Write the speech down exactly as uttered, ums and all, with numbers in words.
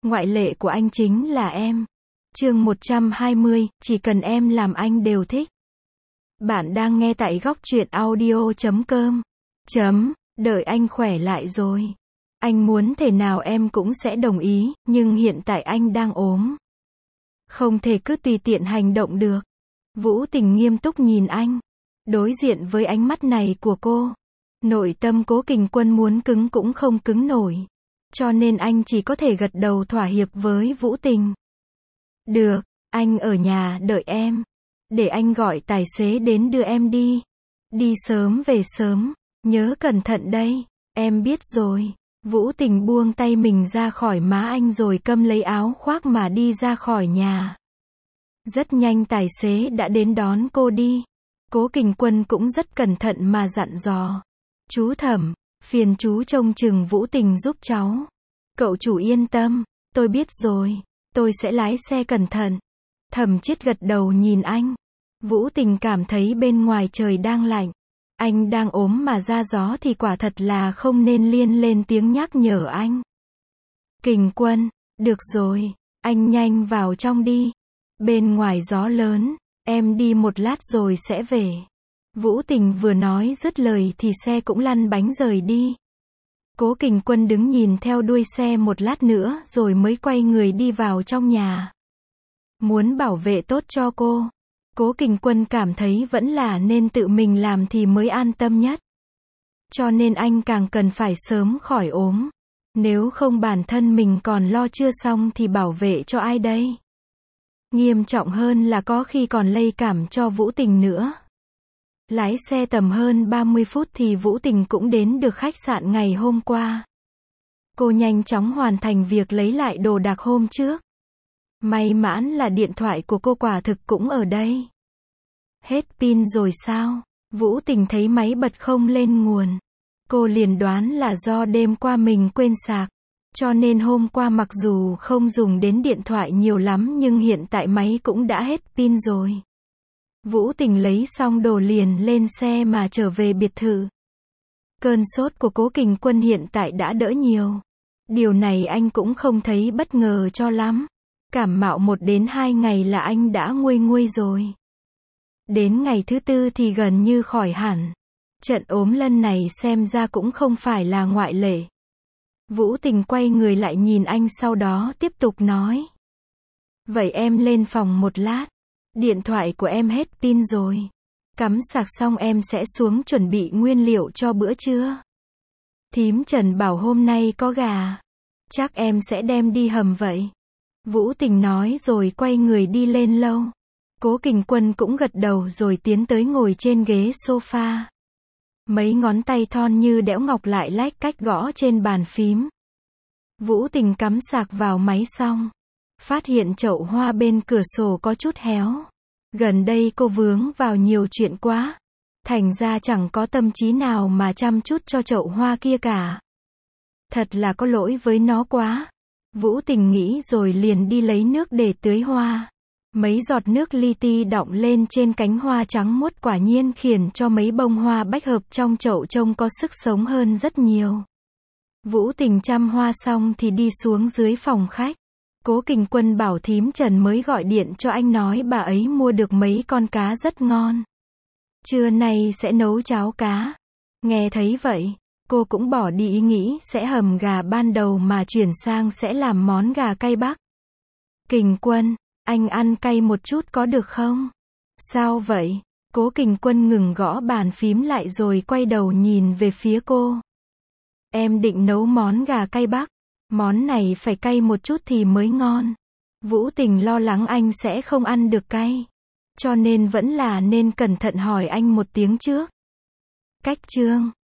Ngoại lệ của anh chính là em. Chương một trăm hai mươi, chỉ cần em làm anh đều thích. Bạn đang nghe tại góc truyện audio chấm com. Chấm, đợi anh khỏe lại rồi. Anh muốn thể nào em cũng sẽ đồng ý, nhưng hiện tại anh đang ốm. Không thể cứ tùy tiện hành động được. Vũ Tình nghiêm túc nhìn anh. Đối diện với ánh mắt này của cô, nội tâm Cố Kình Quân muốn cứng cũng không cứng nổi. Cho nên anh chỉ có thể gật đầu thỏa hiệp với Vũ Tình. Được, anh ở nhà đợi em. Để anh gọi tài xế đến đưa em đi. Đi sớm về sớm, nhớ cẩn thận đây. Em biết rồi. Vũ Tình buông tay mình ra khỏi má anh rồi câm lấy áo khoác mà đi ra khỏi nhà. Rất nhanh tài xế đã đến đón cô đi. Cố Kình Quân cũng rất cẩn thận mà dặn dò. Chú Thẩm, phiền chú trông chừng Vũ Tình giúp cháu. Cậu chủ yên tâm, tôi biết rồi, tôi sẽ lái xe cẩn thận. Thẩm Chiết gật đầu nhìn anh. Vũ Tình cảm thấy bên ngoài trời đang lạnh. Anh đang ốm mà ra gió thì quả thật là không nên liên lên tiếng nhắc nhở anh. Kình Quân, được rồi, anh nhanh vào trong đi. Bên ngoài gió lớn, em đi một lát rồi sẽ về. Vũ Tình vừa nói dứt lời thì xe cũng lăn bánh rời đi. Cố Kình Quân đứng nhìn theo đuôi xe một lát nữa rồi mới quay người đi vào trong nhà. Muốn bảo vệ tốt cho cô, Cố Kình Quân cảm thấy vẫn là nên tự mình làm thì mới an tâm nhất. Cho nên anh càng cần phải sớm khỏi ốm. Nếu không bản thân mình còn lo chưa xong thì bảo vệ cho ai đây? Nghiêm trọng hơn là có khi còn lây cảm cho Vũ Tình nữa. Lái xe tầm hơn ba mươi phút thì Vũ Tình cũng đến được khách sạn ngày hôm qua. Cô nhanh chóng hoàn thành việc lấy lại đồ đạc hôm trước. May mắn là điện thoại của cô quả thực cũng ở đây. Hết pin rồi sao? Vũ Tình thấy máy bật không lên nguồn. Cô liền đoán là do đêm qua mình quên sạc. Cho nên hôm qua mặc dù không dùng đến điện thoại nhiều lắm nhưng hiện tại máy cũng đã hết pin rồi. Vũ Tình lấy xong đồ liền lên xe mà trở về biệt thự. Cơn sốt của Cố Kình Quân hiện tại đã đỡ nhiều. Điều này anh cũng không thấy bất ngờ cho lắm. Cảm mạo một đến hai ngày là anh đã nguôi nguôi rồi. Đến ngày thứ tư thì gần như khỏi hẳn. Trận ốm lần này xem ra cũng không phải là ngoại lệ. Vũ Tình quay người lại nhìn anh sau đó tiếp tục nói. Vậy em lên phòng một lát. Điện thoại của em hết pin rồi. Cắm sạc xong em sẽ xuống chuẩn bị nguyên liệu cho bữa trưa. Thím Trần bảo hôm nay có gà. Chắc em sẽ đem đi hầm vậy. Vũ Tình nói rồi quay người đi lên lâu. Cố Kình Quân cũng gật đầu rồi tiến tới ngồi trên ghế sofa. Mấy ngón tay thon như đẽo ngọc lại lách cách gõ trên bàn phím. Vũ Tình cắm sạc vào máy xong. Phát hiện chậu hoa bên cửa sổ có chút héo. Gần đây cô vướng vào nhiều chuyện quá. Thành ra chẳng có tâm trí nào mà chăm chút cho chậu hoa kia cả. Thật là có lỗi với nó quá. Vũ Tình nghĩ rồi liền đi lấy nước để tưới hoa. Mấy giọt nước li ti đọng lên trên cánh hoa trắng muốt quả nhiên khiến cho mấy bông hoa bách hợp trong chậu trông có sức sống hơn rất nhiều. Vũ Tình chăm hoa xong thì đi xuống dưới phòng khách. Cố Kình Quân bảo thím Trần mới gọi điện cho anh nói bà ấy mua được mấy con cá rất ngon. Trưa nay sẽ nấu cháo cá. Nghe thấy vậy, cô cũng bỏ đi ý nghĩ sẽ hầm gà ban đầu mà chuyển sang sẽ làm món gà cay Bắc. Kình Quân, anh ăn cay một chút có được không? Sao vậy? Cố Kình Quân ngừng gõ bàn phím lại rồi quay đầu nhìn về phía cô. Em định nấu món gà cay Bắc. Món này phải cay một chút thì mới ngon. Vũ Tình lo lắng anh sẽ không ăn được cay. Cho nên vẫn là nên cẩn thận hỏi anh một tiếng trước. Cách chương